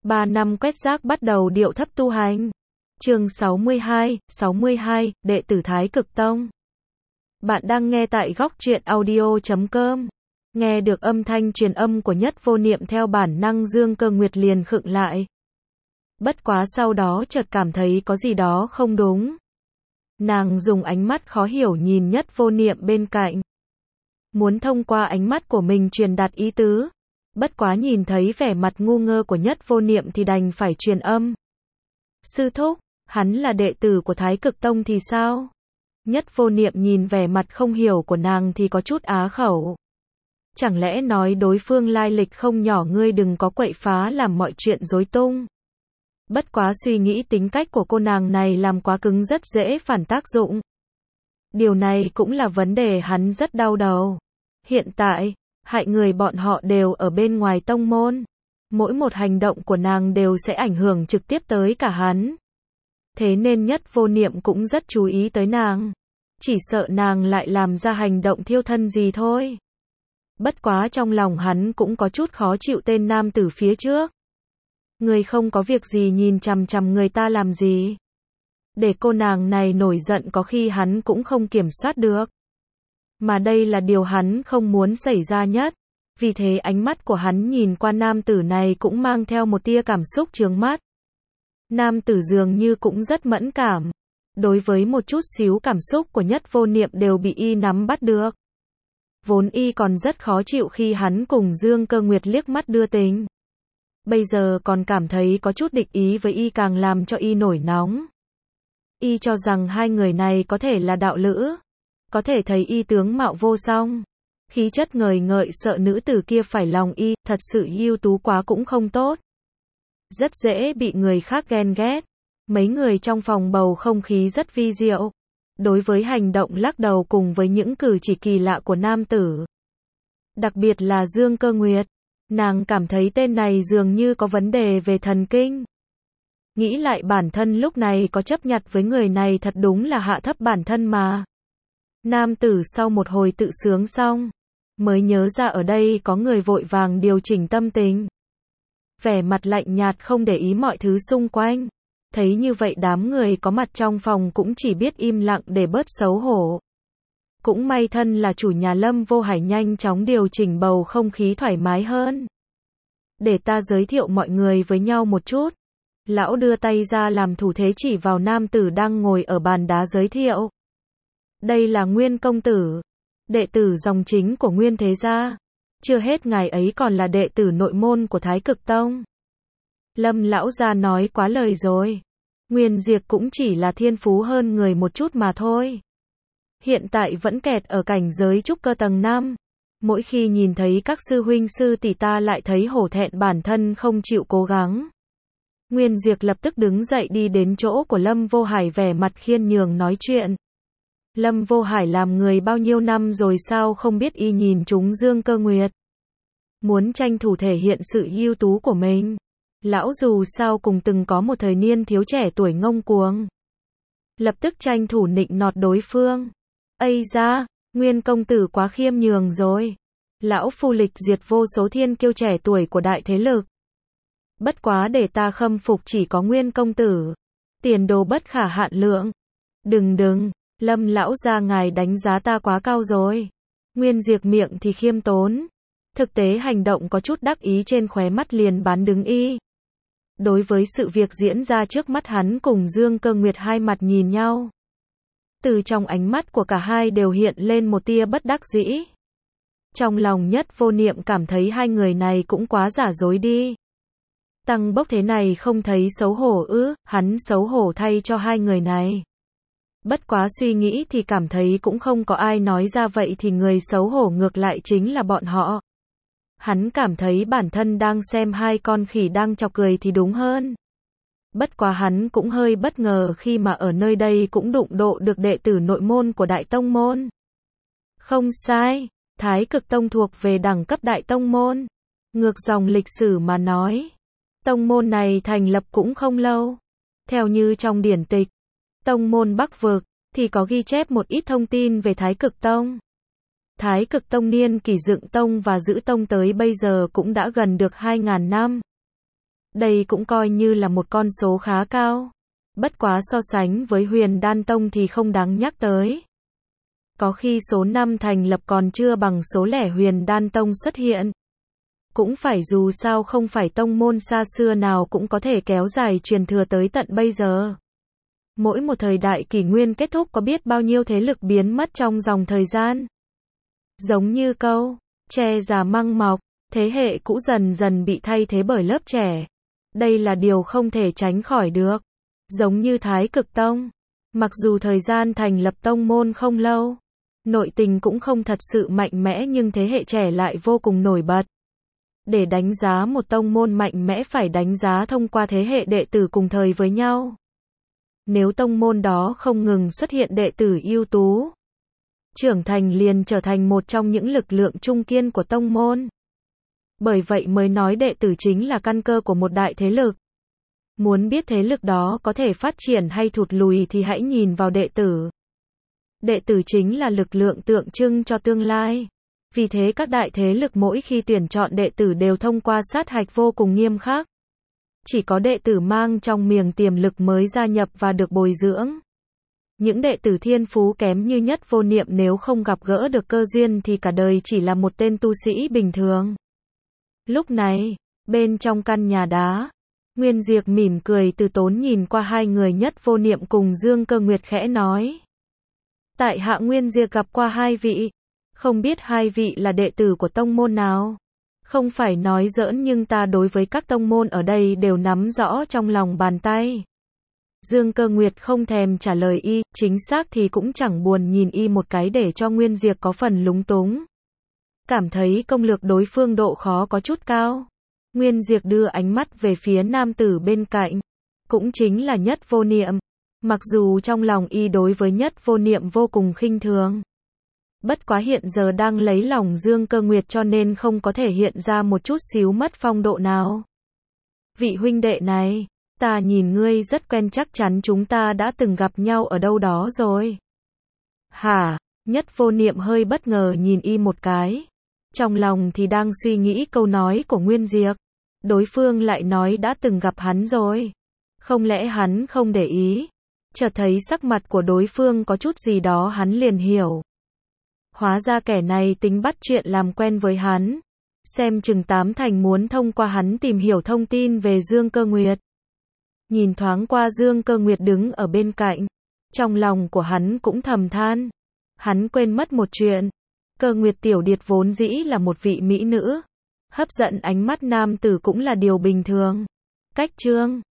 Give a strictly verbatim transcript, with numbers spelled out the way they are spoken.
Ba năm quét rác bắt đầu điệu thấp tu hành. Chương sáu mươi hai, sáu mươi hai, đệ tử Thái Cực Tông. Bạn đang nghe tại góc truyện audio chấm com. Nghe được âm thanh truyền âm của Nhất Vô Niệm, theo bản năng Dương Cơ Nguyệt liền khựng lại. Bất quá sau đó chợt cảm thấy có gì đó không đúng. Nàng dùng ánh mắt khó hiểu nhìn Nhất Vô Niệm bên cạnh. Muốn thông qua ánh mắt của mình truyền đạt ý tứ. Bất quá nhìn thấy vẻ mặt ngu ngơ của Nhất Vô Niệm thì đành phải truyền âm. Sư thúc, hắn là đệ tử của Thái Cực Tông thì sao? Nhất Vô Niệm nhìn vẻ mặt không hiểu của nàng thì có chút á khẩu. Chẳng lẽ nói đối phương lai lịch không nhỏ, ngươi đừng có quậy phá làm mọi chuyện rối tung. Bất quá suy nghĩ tính cách của cô nàng này làm quá cứng rất dễ phản tác dụng. Điều này cũng là vấn đề hắn rất đau đầu. Hiện tại, hại người bọn họ đều ở bên ngoài tông môn. Mỗi một hành động của nàng đều sẽ ảnh hưởng trực tiếp tới cả hắn. Thế nên Nhất Vô Niệm cũng rất chú ý tới nàng. Chỉ sợ nàng lại làm ra hành động thiêu thân gì thôi. Bất quá trong lòng hắn cũng có chút khó chịu tên nam tử phía trước. Người không có việc gì nhìn chằm chằm người ta làm gì? Để cô nàng này nổi giận có khi hắn cũng không kiểm soát được. Mà đây là điều hắn không muốn xảy ra nhất. Vì thế ánh mắt của hắn nhìn qua nam tử này cũng mang theo một tia cảm xúc chướng mắt. Nam tử dường như cũng rất mẫn cảm. Đối với một chút xíu cảm xúc của Nhất Vô Niệm đều bị y nắm bắt được. Vốn y còn rất khó chịu khi hắn cùng Dương Cơ Nguyệt liếc mắt đưa tình. Bây giờ còn cảm thấy có chút địch ý với y càng làm cho y nổi nóng. Y cho rằng hai người này có thể là đạo lữ. Có thể thấy y tướng mạo vô song. Khí chất ngời ngợi, sợ nữ tử kia phải lòng y, thật sự ưu tú quá cũng không tốt. Rất dễ bị người khác ghen ghét. Mấy người trong phòng bầu không khí rất vi diệu. Đối với hành động lắc đầu cùng với những cử chỉ kỳ lạ của nam tử. Đặc biệt là Dương Cơ Nguyệt. Nàng cảm thấy tên này dường như có vấn đề về thần kinh. Nghĩ lại bản thân lúc này có chấp nhặt với người này thật đúng là hạ thấp bản thân mà. Nam tử sau một hồi tự sướng xong, mới nhớ ra ở đây có người, vội vàng điều chỉnh tâm tình. Vẻ mặt lạnh nhạt không để ý mọi thứ xung quanh. Thấy như vậy đám người có mặt trong phòng cũng chỉ biết im lặng để bớt xấu hổ. Cũng may thân là chủ nhà Lâm Vô Hải nhanh chóng điều chỉnh bầu không khí thoải mái hơn. Để ta giới thiệu mọi người với nhau một chút. Lão đưa tay ra làm thủ thế chỉ vào nam tử đang ngồi ở bàn đá giới thiệu. Đây là Nguyên công tử, đệ tử dòng chính của Nguyên thế gia. Chưa hết ngài ấy còn là đệ tử nội môn của Thái Cực Tông. Lâm lão gia nói quá lời rồi. Nguyên Diệp cũng chỉ là thiên phú hơn người một chút mà thôi. Hiện tại vẫn kẹt ở cảnh giới trúc cơ tầng năm. Mỗi khi nhìn thấy các sư huynh sư tỷ ta lại thấy hổ thẹn bản thân không chịu cố gắng. Nguyên Diệp lập tức đứng dậy đi đến chỗ của Lâm Vô Hải, vẻ mặt khiêm nhường nói chuyện. Lâm Vô Hải làm người bao nhiêu năm rồi sao không biết y nhìn trúng Dương Cơ Nguyệt. Muốn tranh thủ thể hiện sự ưu tú của mình. Lão dù sao cùng từng có một thời niên thiếu trẻ tuổi ngông cuồng. Lập tức tranh thủ nịnh nọt đối phương. Ây da, Nguyên công tử quá khiêm nhường rồi. Lão phu lịch duyệt vô số thiên kiêu trẻ tuổi của đại thế lực. Bất quá để ta khâm phục chỉ có Nguyên công tử. Tiền đồ bất khả hạn lượng. Đừng đừng, Lâm lão gia ngài đánh giá ta quá cao rồi. Nguyên Diệp miệng thì khiêm tốn. Thực tế hành động có chút đắc ý, trên khóe mắt liền bán đứng y. Đối với sự việc diễn ra trước mắt, hắn cùng Dương Cơ Nguyệt hai mặt nhìn nhau. Từ trong ánh mắt của cả hai đều hiện lên một tia bất đắc dĩ. Trong lòng Nhất Vô Niệm cảm thấy hai người này cũng quá giả dối đi. Tăng bốc thế này không thấy xấu hổ ư? Hắn xấu hổ thay cho hai người này. Bất quá suy nghĩ thì cảm thấy cũng không có ai nói ra, vậy thì người xấu hổ ngược lại chính là bọn họ. Hắn cảm thấy bản thân đang xem hai con khỉ đang chọc cười thì đúng hơn. Bất quá hắn cũng hơi bất ngờ khi mà ở nơi đây cũng đụng độ được đệ tử nội môn của Đại Tông Môn. Không sai, Thái Cực Tông thuộc về đẳng cấp Đại Tông Môn. Ngược dòng lịch sử mà nói, tông môn này thành lập cũng không lâu. Theo như trong điển tịch, Tông Môn Bắc Vực, thì có ghi chép một ít thông tin về Thái Cực Tông. Thái Cực Tông niên kỷ dựng tông và giữ tông tới bây giờ cũng đã gần được hai nghìn năm. Đây cũng coi như là một con số khá cao. Bất quá so sánh với Huyền Đan Tông thì không đáng nhắc tới. Có khi số năm thành lập còn chưa bằng số lẻ Huyền Đan Tông xuất hiện. Cũng phải dù sao không phải tông môn xa xưa nào cũng có thể kéo dài truyền thừa tới tận bây giờ. Mỗi một thời đại kỷ nguyên kết thúc có biết bao nhiêu thế lực biến mất trong dòng thời gian. Giống như câu, tre già măng mọc, thế hệ cũ dần dần bị thay thế bởi lớp trẻ. Đây là điều không thể tránh khỏi được. Giống như Thái Cực Tông. Mặc dù thời gian thành lập tông môn không lâu, nội tình cũng không thật sự mạnh mẽ nhưng thế hệ trẻ lại vô cùng nổi bật. Để đánh giá một tông môn mạnh mẽ phải đánh giá thông qua thế hệ đệ tử cùng thời với nhau. Nếu tông môn đó không ngừng xuất hiện đệ tử ưu tú, trưởng thành liền trở thành một trong những lực lượng trung kiên của tông môn. Bởi vậy mới nói đệ tử chính là căn cơ của một đại thế lực. Muốn biết thế lực đó có thể phát triển hay thụt lùi thì hãy nhìn vào đệ tử. Đệ tử chính là lực lượng tượng trưng cho tương lai. Vì thế các đại thế lực mỗi khi tuyển chọn đệ tử đều thông qua sát hạch vô cùng nghiêm khắc. Chỉ có đệ tử mang trong miệng tiềm lực mới gia nhập và được bồi dưỡng. Những đệ tử thiên phú kém như Nhất Vô Niệm nếu không gặp gỡ được cơ duyên thì cả đời chỉ là một tên tu sĩ bình thường. Lúc này, bên trong căn nhà đá, Nguyên Diệp mỉm cười từ tốn nhìn qua hai người Nhất Vô Niệm cùng Dương Cơ Nguyệt khẽ nói. Tại hạ Nguyên Diệp gặp qua hai vị, không biết hai vị là đệ tử của tông môn nào. Không phải nói giỡn nhưng ta đối với các tông môn ở đây đều nắm rõ trong lòng bàn tay. Dương Cơ Nguyệt không thèm trả lời y, chính xác thì cũng chẳng buồn nhìn y một cái để cho Nguyên Diệp có phần lúng túng. Cảm thấy công lược đối phương độ khó có chút cao. Nguyên Diệp đưa ánh mắt về phía nam tử bên cạnh, cũng chính là Nhất Vô Niệm. Mặc dù trong lòng y đối với Nhất Vô Niệm vô cùng khinh thường. Bất quá hiện giờ đang lấy lòng Dương Cơ Nguyệt cho nên không có thể hiện ra một chút xíu mất phong độ nào. Vị huynh đệ này, ta nhìn ngươi rất quen, chắc chắn chúng ta đã từng gặp nhau ở đâu đó rồi. Hả? Nhất Vô Niệm hơi bất ngờ nhìn y một cái. Trong lòng thì đang suy nghĩ câu nói của Nguyên Diệp. Đối phương lại nói đã từng gặp hắn rồi. Không lẽ hắn không để ý? Chợt thấy sắc mặt của đối phương có chút gì đó hắn liền hiểu. Hóa ra kẻ này tính bắt chuyện làm quen với hắn. Xem chừng tám thành muốn thông qua hắn tìm hiểu thông tin về Dương Cơ Nguyệt. Nhìn thoáng qua Dương Cơ Nguyệt đứng ở bên cạnh. Trong lòng của hắn cũng thầm than. Hắn quên mất một chuyện. Cơ Nguyệt tiểu điệt vốn dĩ là một vị mỹ nữ. Hấp dẫn ánh mắt nam tử cũng là điều bình thường. Cách chương